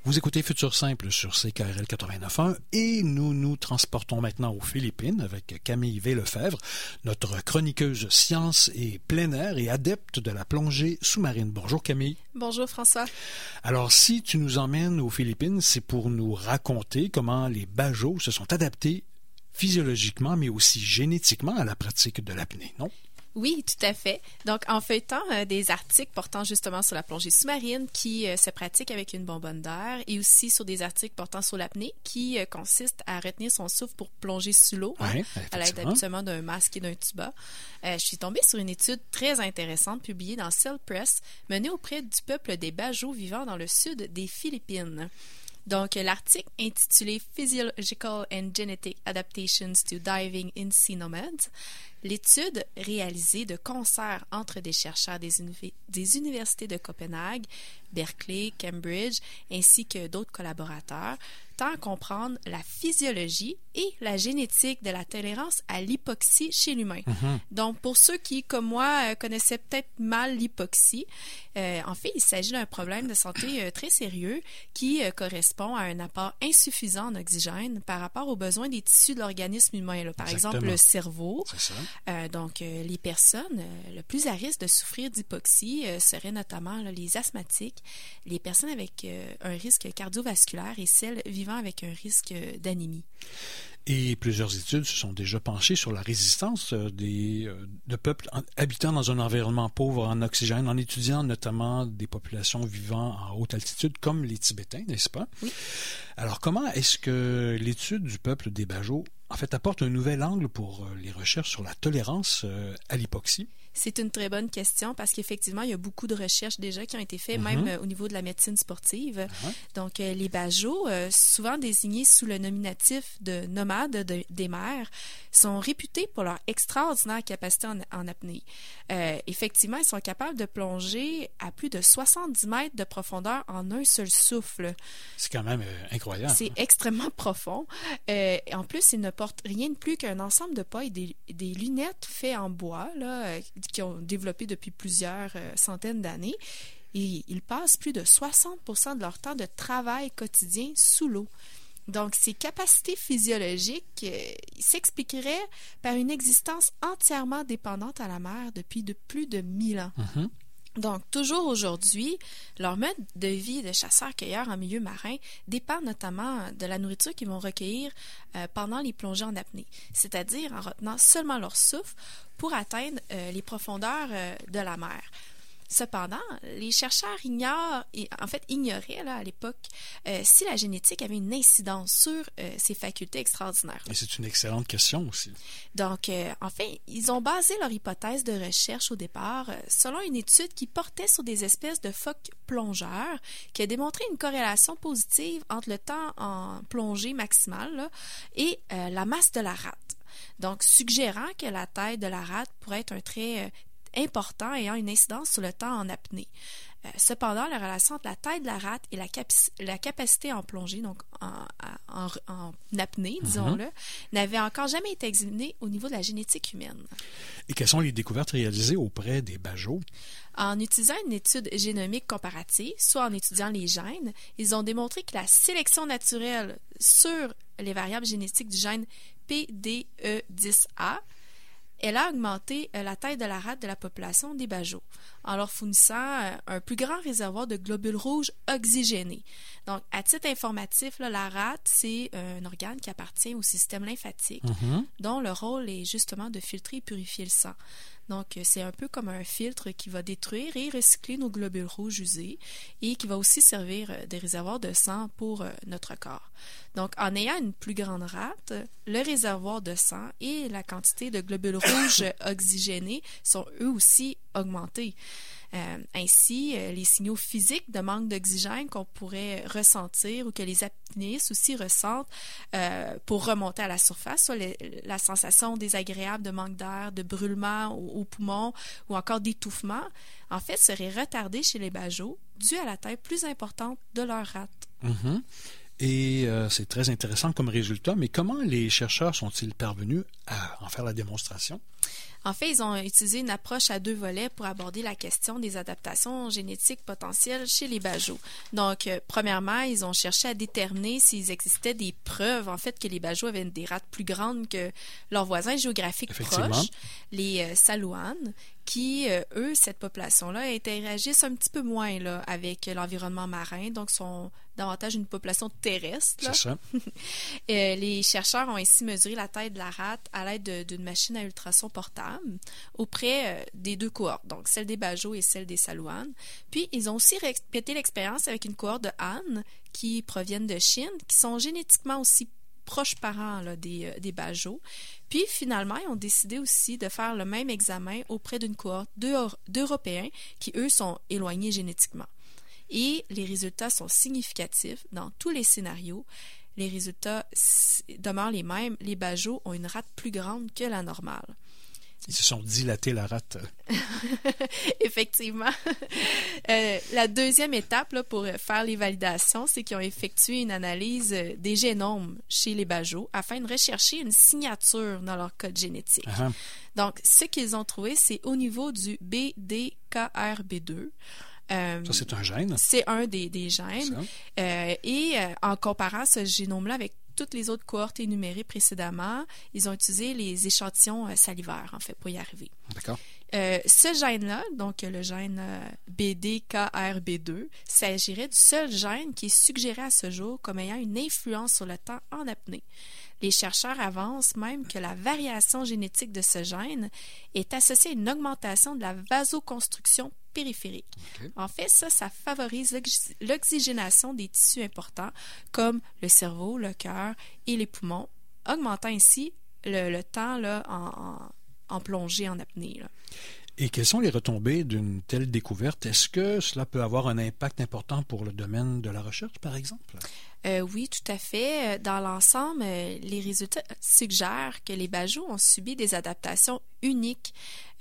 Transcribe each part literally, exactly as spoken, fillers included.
Vous écoutez Futur Simple sur C K R L quatre-vingt-neuf point un et nous nous transportons maintenant aux Philippines avec Camille V-Lefebvre, notre chroniqueuse science et plein air et adepte de la plongée sous-marine. Bonjour Camille. Bonjour François. Alors si tu nous emmènes aux Philippines, c'est pour nous raconter comment les bajots se sont adaptés physiologiquement mais aussi génétiquement à la pratique de l'apnée, non? Oui, tout à fait. Donc, en feuilletant euh, des articles portant justement sur la plongée sous-marine qui euh, se pratique avec une bonbonne d'air et aussi sur des articles portant sur l'apnée qui euh, consistent à retenir son souffle pour plonger sous l'eau Oui, hein, à l'aide habituellement d'un masque et d'un tuba. Euh, je suis tombée sur une étude très intéressante publiée dans Cell Press menée auprès du peuple des bajots vivant dans le sud des Philippines. Donc, l'article intitulé Physiological and Genetic Adaptations to Diving in Sea Nomads, l'étude réalisée de concert entre des chercheurs des, univ- des universités de Copenhague, Berkeley, Cambridge, ainsi que d'autres collaborateurs, tend à comprendre la physiologie et la génétique de la tolérance à l'hypoxie chez l'humain. Mm-hmm. Donc, pour ceux qui, comme moi, euh, connaissaient peut-être mal l'hypoxie, euh, en fait, il s'agit d'un problème de santé euh, très sérieux qui euh, correspond à un apport insuffisant en oxygène par rapport aux besoins des tissus de l'organisme humain. Là. Par Exactement. exemple, le cerveau. C'est ça. Euh, donc, euh, les personnes euh, le plus à risque de souffrir d'hypoxie euh, seraient notamment là, les asthmatiques, les personnes avec euh, un risque cardiovasculaire et celles vivant avec un risque d'anémie. Et plusieurs études se sont déjà penchées sur la résistance des, de peuples habitant dans un environnement pauvre en oxygène, en étudiant notamment des populations vivant en haute altitude, comme les Tibétains, n'est-ce pas? Oui. Alors, comment est-ce que l'étude du peuple des bajots, en fait, apporte un nouvel angle pour les recherches sur la tolérance à l'hypoxie? C'est une très bonne question parce qu'effectivement, il y a beaucoup de recherches déjà qui ont été faites, mm-hmm. même euh, au niveau de la médecine sportive. Mm-hmm. Donc, euh, les bajots, euh, souvent désignés sous le nominatif de nomades de, des mers, sont réputés pour leur extraordinaire capacité en, en apnée. Euh, effectivement, ils sont capables de plonger à plus de soixante-dix mètres de profondeur en un seul souffle. C'est quand même euh, incroyable. C'est hein? extrêmement profond. Euh, en plus, ils ne portent rien de plus qu'un ensemble de pas et des, des lunettes faites en bois, là, euh, qui ont développé depuis plusieurs euh, centaines d'années. Et ils passent plus de soixante pour cent de leur temps de travail quotidien sous l'eau. Donc, ces capacités physiologiques euh, s'expliqueraient par une existence entièrement dépendante à la mer depuis de plus de mille ans. Mm-hmm. Donc, toujours aujourd'hui, leur mode de vie de chasseurs-cueilleurs en milieu marin dépend notamment de la nourriture qu'ils vont recueillir euh, pendant les plongées en apnée, c'est-à-dire en retenant seulement leur souffle pour atteindre euh, les profondeurs euh, de la mer. Cependant, les chercheurs ignorent, et en fait ignoraient là, à l'époque euh, si la génétique avait une incidence sur euh, ces facultés extraordinaires. Et c'est une excellente question aussi. Donc, euh, en fait, ils ont basé leur hypothèse de recherche au départ euh, selon une étude qui portait sur des espèces de phoques plongeurs qui a démontré une corrélation positive entre le temps en plongée maximale là, et euh, la masse de la rate. Donc, suggérant que la taille de la rate pourrait être un trait euh, important ayant une incidence sur le temps en apnée. Euh, cependant, la relation entre la taille de la rate et la, capi- la capacité en plongée, donc en, en, en apnée, disons-le, mm-hmm. n'avait encore jamais été examinée au niveau de la génétique humaine. Et quelles sont les découvertes réalisées auprès des bajots? En utilisant une étude génomique comparative, soit en étudiant les gènes, ils ont démontré que la sélection naturelle sur les variables génétiques du gène P D E dix A elle a augmenté euh, la taille de la rate de la population des bajots en leur fournissant euh, un plus grand réservoir de globules rouges oxygénés. Donc, à titre informatif, là, la rate, c'est euh, un organe qui appartient au système lymphatique, mm-hmm. dont le rôle est justement de filtrer et purifier le sang. Donc, c'est un peu comme un filtre qui va détruire et recycler nos globules rouges usés et qui va aussi servir euh, des réservoirs de sang pour euh, notre corps. Donc, en ayant une plus grande rate, le réservoir de sang et la quantité de globules rouges oxygénés sont eux aussi augmentés. Euh, ainsi, euh, les signaux physiques de manque d'oxygène qu'on pourrait ressentir ou que les apnéistes aussi ressentent euh, pour remonter à la surface, soit les, la sensation désagréable de manque d'air, de brûlement aux, aux poumons ou encore d'étouffement, en fait, seraient retardés chez les bajots dû à la taille plus importante de leur rate. Mm-hmm. Et euh, c'est très intéressant comme résultat, mais comment les chercheurs sont-ils parvenus à en faire la démonstration? En fait, ils ont utilisé une approche à deux volets pour aborder la question des adaptations génétiques potentielles chez les bajots. Donc, euh, premièrement, ils ont cherché à déterminer s'il existait des preuves, en fait, que les bajots avaient des rates plus grandes que leurs voisins géographiques proches, les euh, salouanes, qui, euh, eux, cette population-là, interagissent un petit peu moins là, avec l'environnement marin, donc sont davantage une population terrestre. Là. C'est ça. euh, les chercheurs ont ainsi mesuré la taille de la rate à l'aide d'une machine à ultrasons portable auprès euh, des deux cohortes, donc celle des bajots et celle des salouanes. Puis, ils ont aussi répété l'expérience avec une cohorte de ânes qui proviennent de Chine, qui sont génétiquement aussi proches parents là, des, euh, des bajots. Puis, finalement, ils ont décidé aussi de faire le même examen auprès d'une cohorte d'Européens qui, eux, sont éloignés génétiquement. Et les résultats sont significatifs dans tous les scénarios. Les résultats demeurent les mêmes. Les bajots ont une rate plus grande que la normale. Ils se sont dilatés la rate. Effectivement. euh, la deuxième étape là, pour faire les validations, c'est qu'ils ont effectué une analyse des génomes chez les bajots afin de rechercher une signature dans leur code génétique. Uh-huh. Donc, ce qu'ils ont trouvé, c'est au niveau du B D K R B deux. Euh, ça, c'est un gène. C'est un des, des gènes. Euh, et euh, en comparant ce génome-là avec toutes les autres cohortes énumérées précédemment, ils ont utilisé les échantillons euh, salivaires, en fait, pour y arriver. D'accord. Euh, ce gène-là, donc le gène euh, B D K R B deux, s'agirait du seul gène qui est suggéré à ce jour comme ayant une influence sur le temps en apnée. Les chercheurs avancent même que la variation génétique de ce gène est associée à une augmentation de la vasoconstruction périphérique. Okay. En fait, ça, ça favorise l'oxygénation des tissus importants comme le cerveau, le cœur et les poumons, augmentant ainsi le, le temps là, en, en, en plongée en apnée. Là. Et quelles sont les retombées d'une telle découverte? Est-ce que cela peut avoir un impact important pour le domaine de la recherche, par exemple? Euh, oui, tout à fait. Dans l'ensemble, les résultats suggèrent que les bajots ont subi des adaptations uniques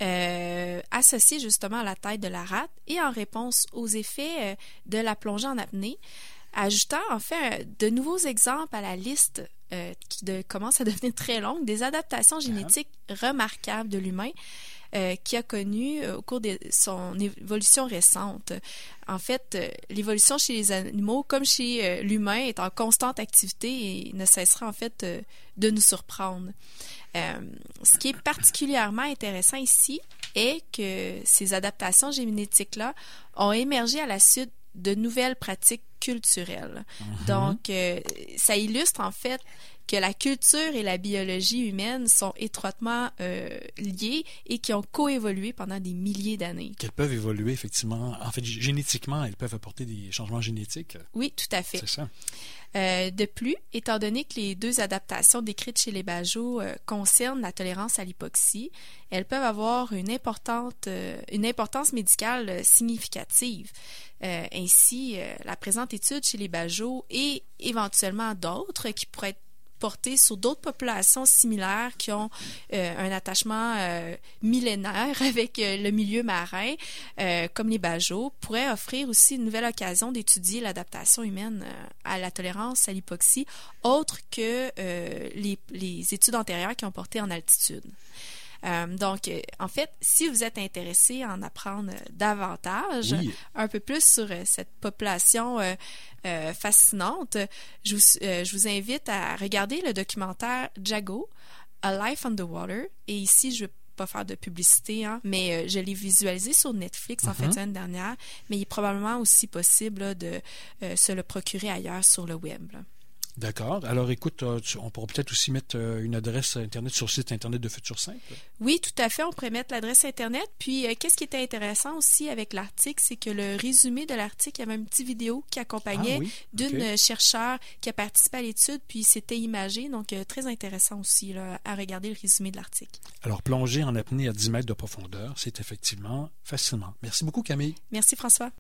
euh, associées justement à la taille de la rate et en réponse aux effets de la plongée en apnée, ajoutant en fait de nouveaux exemples à la liste euh, qui de, commence à devenir très longue, des adaptations génétiques remarquables de l'humain. Euh, qui a connu euh, au cours de son évolution récente. En fait, euh, l'évolution chez les animaux, comme chez euh, l'humain, est en constante activité et ne cessera en fait euh, de nous surprendre. Euh, ce qui est particulièrement intéressant ici est que ces adaptations génétiques-là ont émergé à la suite de nouvelles pratiques culturelles. Mm-hmm. Donc, euh, ça illustre en fait que la culture et la biologie humaine sont étroitement euh, liées et qui ont coévolué pendant des milliers d'années. Qu'elles peuvent évoluer, effectivement. En fait, génétiquement, elles peuvent apporter des changements génétiques. Oui, tout à fait. C'est ça. Euh, de plus, étant donné que les deux adaptations décrites chez les bajots euh, concernent la tolérance à l'hypoxie, elles peuvent avoir une, importante, euh, une importance médicale euh, significative. Euh, ainsi, euh, la présente étude chez les bajots et éventuellement d'autres qui pourraient être portées sur d'autres populations similaires qui ont euh, un attachement euh, millénaire avec euh, le milieu marin, euh, comme les bajots, pourrait offrir aussi une nouvelle occasion d'étudier l'adaptation humaine euh, à la tolérance à l'hypoxie, autre que euh, les, les études antérieures qui ont porté en altitude. Euh, donc, euh, en fait, si vous êtes intéressé à en apprendre davantage, oui. un peu plus sur euh, cette population euh, euh, fascinante, je vous, euh, je vous invite à regarder le documentaire Jago, A Life Underwater. Et ici, je ne vais pas faire de publicité, hein, mais euh, je l'ai visualisé sur Netflix en mm-hmm. fin de semaine dernière, mais il est probablement aussi possible là, de euh, se le procurer ailleurs sur le web. Là. D'accord. Alors, écoute, on pourra peut-être aussi mettre une adresse Internet sur le site Internet de Futur Simple. Oui, tout à fait. On pourrait mettre l'adresse Internet. Puis, euh, qu'est-ce qui était intéressant aussi avec l'article, c'est que le résumé de l'article, il y avait une petite vidéo qui accompagnait ah, oui? d'une okay. chercheure qui a participé à l'étude, puis c'était imagé. Donc, euh, très intéressant aussi là, à regarder le résumé de l'article. Alors, plonger en apnée à dix mètres de profondeur, c'est effectivement fascinant. Merci beaucoup, Camille. Merci, François.